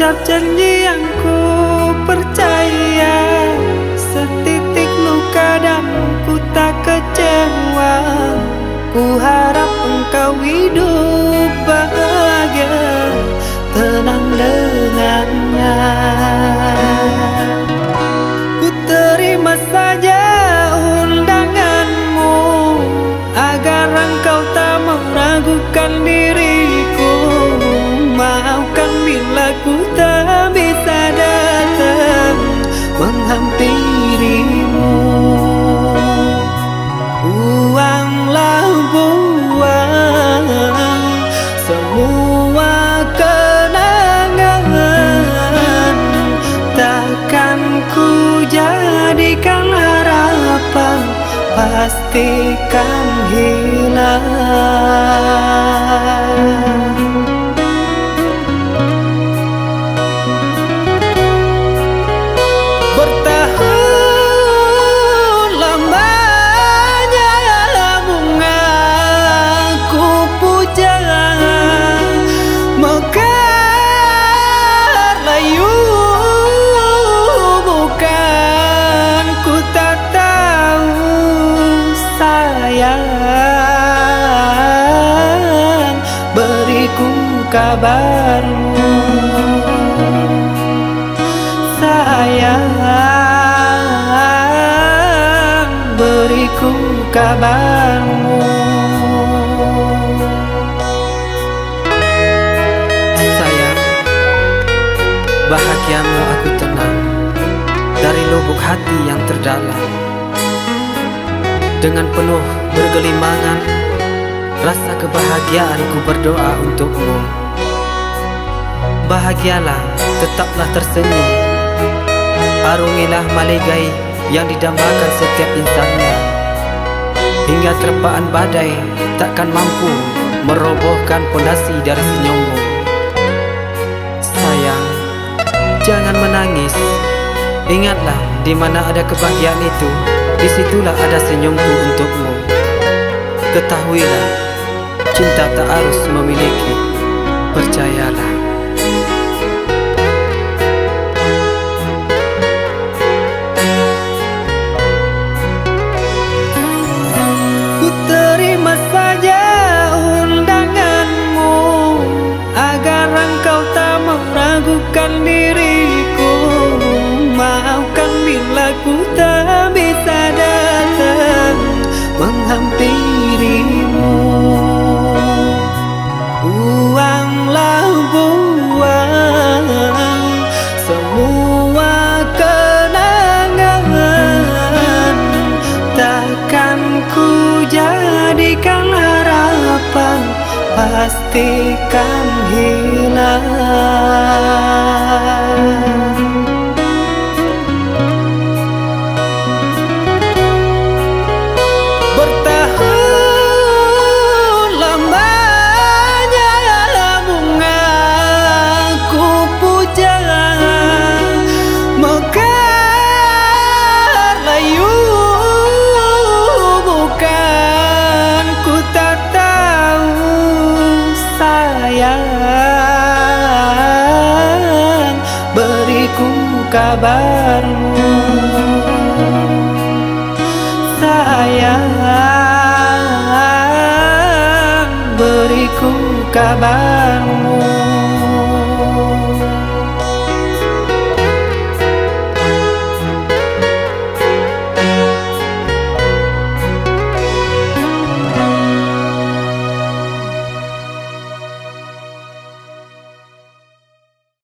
setiap janji yang ku percaya, setitik luka dan ku tak kecewa. Ku harap engkau hidup bahagia, tenang dengannya. Ku terima saja undanganmu, agar engkau tak meragukan diriku. Maafkan bila ku tak bisa datang menghampirimu. Buanglah buang semua kenangan, takkan ku jadikan harapan, pastikan hilang. Beriku kabarmu, sayang, beriku kabarmu. Sayang, bahagiamu aku tenang dari lubuk hati yang terdalam. Dengan penuh bergelimangan, rasa kebahagiaanku berdoa untukmu. Bahagialah, tetaplah tersenyum, arungilah maligai yang didambakan setiap insannya. Hingga terpaan badai takkan mampu merobohkan pondasi dari senyummu. Sayang, jangan menangis. Ingatlah, di mana ada kebahagiaan itu, disitulah ada senyumku untukmu. Ketahuilah, cinta tak harus memiliki, percayalah. Ku terima saja undanganmu, agar engkau tak meragukan diriku. Maafkan bila ku tak bisa datang menghampirimu. Buanglah buang semua kenangan, takkan ku jadikan harapan, pastikan hilang. Beriku kabarmu, sayang, beriku kabarmu.